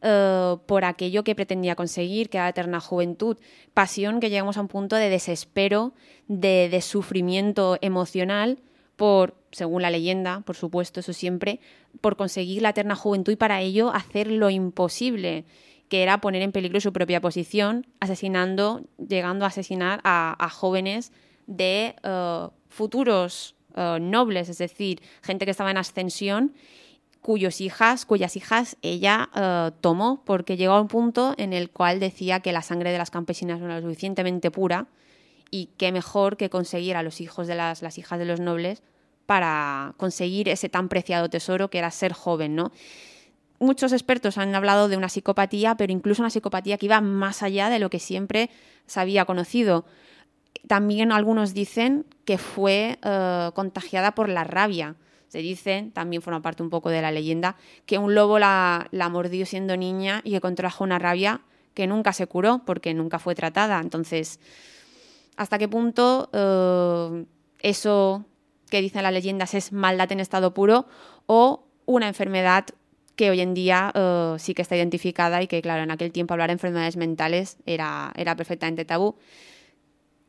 uh, por aquello que pretendía conseguir, que era la eterna juventud. Pasión que llegamos a un punto de desespero, de, de sufrimiento emocional, por, según la leyenda, por supuesto, eso siempre, por conseguir la eterna juventud y para ello hacer lo imposible, que era poner en peligro su propia posición, asesinando, llegando a asesinar a, a jóvenes de uh, futuros uh, nobles, es decir, gente que estaba en ascensión, cuyos hijas, cuyas hijas ella uh, tomó, porque llegó a un punto en el cual decía que la sangre de las campesinas no era lo suficientemente pura y qué mejor que conseguir a los hijos de las, las hijas de los nobles para conseguir ese tan preciado tesoro que era ser joven, ¿no? Muchos expertos han hablado de una psicopatía, pero incluso una psicopatía que iba más allá de lo que siempre se había conocido. También algunos dicen que fue uh, contagiada por la rabia. Se dice, también forma parte un poco de la leyenda, que un lobo la, la mordió siendo niña y que contrajo una rabia que nunca se curó porque nunca fue tratada. Entonces, ¿hasta qué punto uh, eso que dicen las leyendas es maldad en estado puro o una enfermedad que hoy en día uh, sí que está identificada y que, claro, en aquel tiempo hablar de enfermedades mentales era, era perfectamente tabú?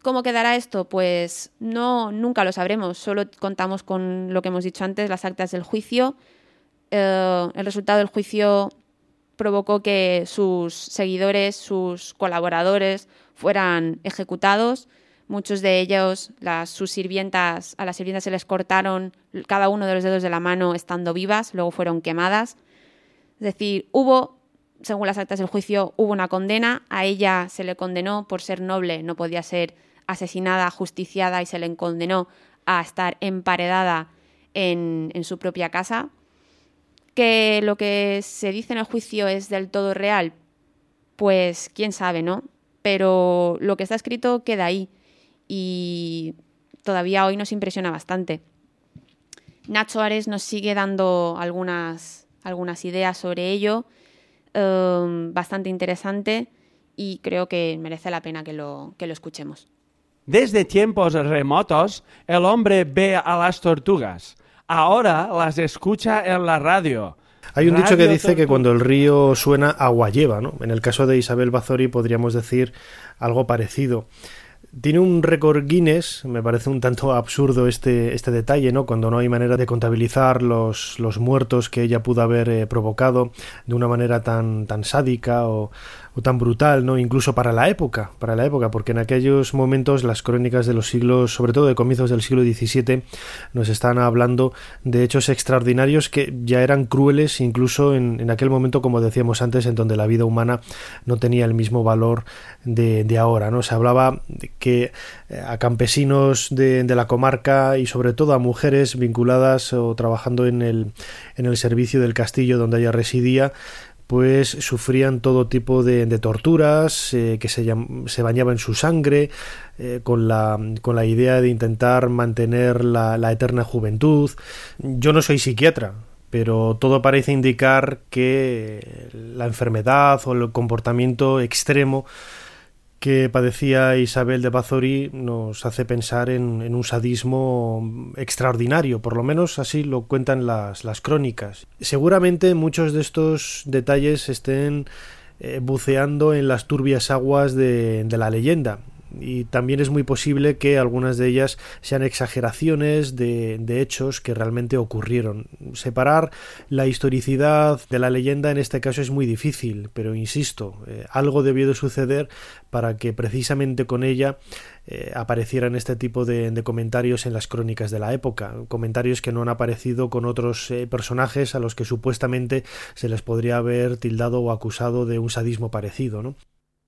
cómo quedará esto? Pues no, nunca lo sabremos. Solo contamos con lo que hemos dicho antes, las actas del juicio. Eh, el resultado del juicio provocó que sus seguidores, sus colaboradores fueran ejecutados. Muchos de ellos, las, sus sirvientas, a las sirvientas se les cortaron cada uno de los dedos de la mano estando vivas, luego fueron quemadas. Es decir, hubo, según las actas del juicio, hubo una condena. A ella se le condenó por ser noble, no podía ser asesinada, ajusticiada, y se le condenó a estar emparedada en, en su propia casa. ¿Que lo que se dice en el juicio es del todo real? Pues quién sabe, ¿no? Pero lo que está escrito queda ahí y todavía hoy nos impresiona bastante. Nacho Ares nos sigue dando algunas, algunas ideas sobre ello, um, bastante interesante, y creo que merece la pena que lo, que lo escuchemos. Desde tiempos remotos, el hombre ve a las tortugas. Ahora las escucha en la radio. Hay un radio dicho que dice tortu- que cuando el río suena, agua lleva, ¿no? En el caso de Isabel Bathory podríamos decir algo parecido. Tiene un récord Guinness, me parece un tanto absurdo este, este detalle, ¿no? Cuando no hay manera de contabilizar los, los muertos que ella pudo haber eh, provocado de una manera tan, tan sádica o, o tan brutal, ¿no? Incluso para la época, para la época, porque en aquellos momentos las crónicas de los siglos, sobre todo de comienzos del siglo diecisiete, nos están hablando de hechos extraordinarios que ya eran crueles incluso en, en aquel momento, como decíamos antes, en donde la vida humana no tenía el mismo valor de, de ahora, ¿no? Se hablaba de que a campesinos de, de la comarca y sobre todo a mujeres vinculadas o trabajando en el, en el servicio del castillo donde ella residía, pues sufrían todo tipo de, de torturas, eh, que se, se bañaba en su sangre, eh, con, la, con la idea de intentar mantener la, la eterna juventud. Yo no soy psiquiatra, pero todo parece indicar que la enfermedad o el comportamiento extremo que padecía Isabel de Bathory nos hace pensar en, en un sadismo extraordinario, por lo menos así lo cuentan las, las crónicas. Seguramente muchos de estos detalles estén eh, buceando en las turbias aguas de, de la leyenda, y también es muy posible que algunas de ellas sean exageraciones de, de hechos que realmente ocurrieron. Separar la historicidad de la leyenda en este caso es muy difícil, pero insisto, eh, algo debió de suceder para que precisamente con ella eh, aparecieran este tipo de, de comentarios en las crónicas de la época, comentarios que no han aparecido con otros eh, personajes a los que supuestamente se les podría haber tildado o acusado de un sadismo parecido, ¿no?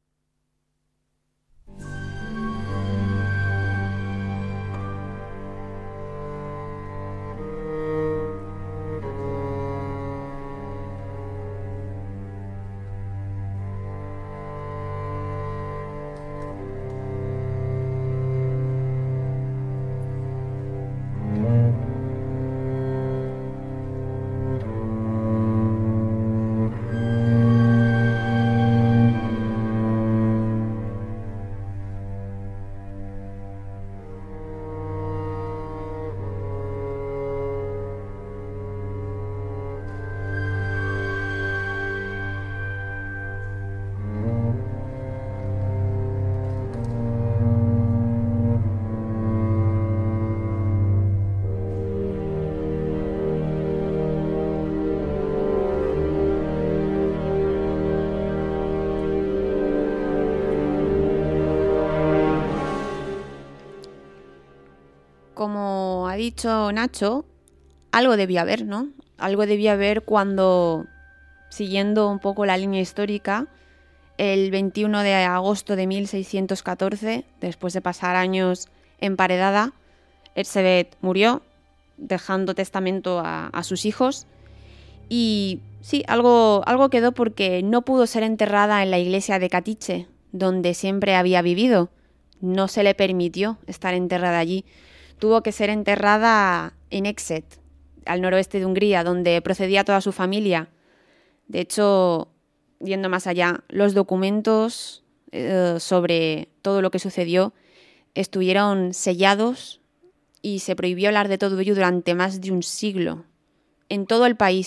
Como ha dicho Nacho, algo debía haber, ¿no? Algo debía haber cuando, siguiendo un poco la línea histórica, el veintiuno de agosto de mil seiscientos catorce, después de pasar años emparedada, Erzsébet murió, dejando testamento a, a sus hijos. Y sí, algo, algo quedó porque no pudo ser enterrada en la iglesia de Katice, donde siempre había vivido. No se le permitió estar enterrada allí. Tuvo que ser enterrada en Exet, al noroeste de Hungría, donde procedía toda su familia. De hecho, yendo más allá, los documentos eh, sobre todo lo que sucedió estuvieron sellados y se prohibió hablar de todo ello durante más de un siglo. En todo el país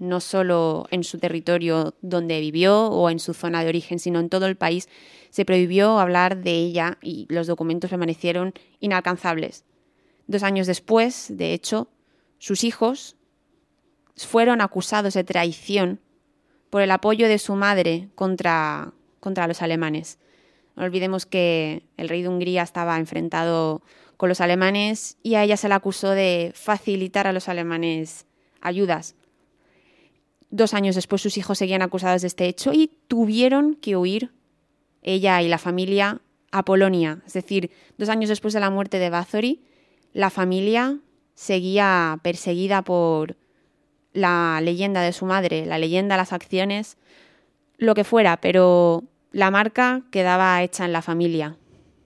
no solo en su territorio donde vivió o en su zona de origen, sino en todo el país, se prohibió hablar de ella y los documentos permanecieron inalcanzables. Dos años después, de hecho, sus hijos fueron acusados de traición por el apoyo de su madre contra, contra los alemanes. No olvidemos que el rey de Hungría estaba enfrentado con los alemanes y a ella se la acusó de facilitar a los alemanes ayudas. Dos años después sus hijos seguían acusados de este hecho y tuvieron que huir, ella y la familia, a Polonia. Es decir, dos años después de la muerte de Bathory, la familia seguía perseguida por la leyenda de su madre, la leyenda, las acciones, lo que fuera, pero la marca quedaba hecha en la familia.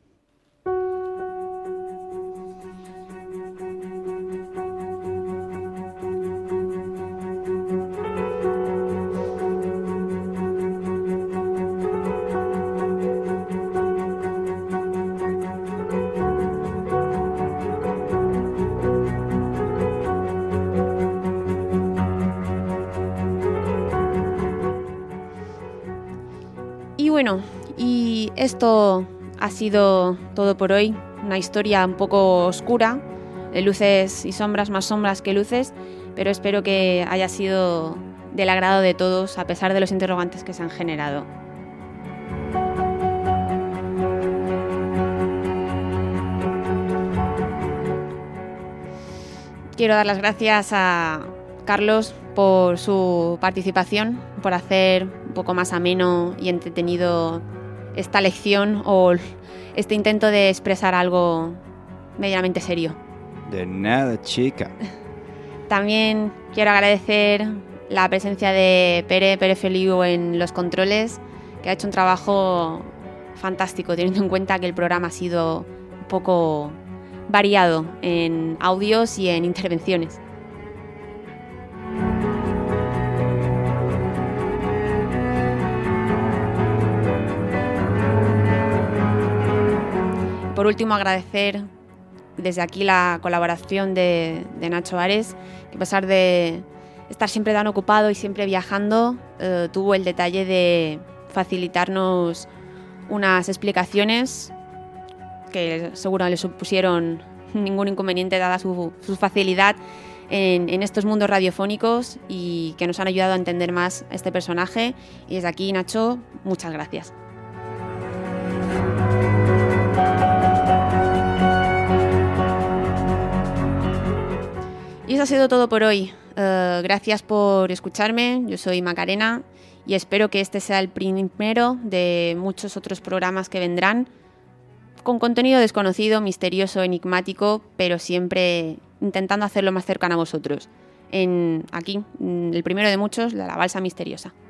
Y bueno, y esto ha sido todo por hoy. Una historia un poco oscura, de luces y sombras, más sombras que luces, pero espero que haya sido del agrado de todos, a pesar de los interrogantes que se han generado. Quiero dar las gracias a Carlos por su participación, por hacer un poco más ameno y entretenido esta lección o este intento de expresar algo medianamente serio. De nada, chica. También quiero agradecer la presencia de Pere, Pere Feliu en los controles, que ha hecho un trabajo fantástico, teniendo en cuenta que el programa ha sido un poco variado en audios y en intervenciones. Por último, agradecer desde aquí la colaboración de, de Nacho Ares, que a pesar de estar siempre tan ocupado y siempre viajando, eh, tuvo el detalle de facilitarnos unas explicaciones que seguro no le supusieron ningún inconveniente dada su, su facilidad en, en estos mundos radiofónicos y que nos han ayudado a entender más a este personaje. Y desde aquí, Nacho, muchas gracias. Y eso ha sido todo por hoy. Uh, gracias por escucharme. Yo soy Macarena y espero que este sea el primero de muchos otros programas que vendrán con contenido desconocido, misterioso, enigmático, pero siempre intentando hacerlo más cercano a vosotros. En, aquí, el primero de muchos, la Balsa Misteriosa.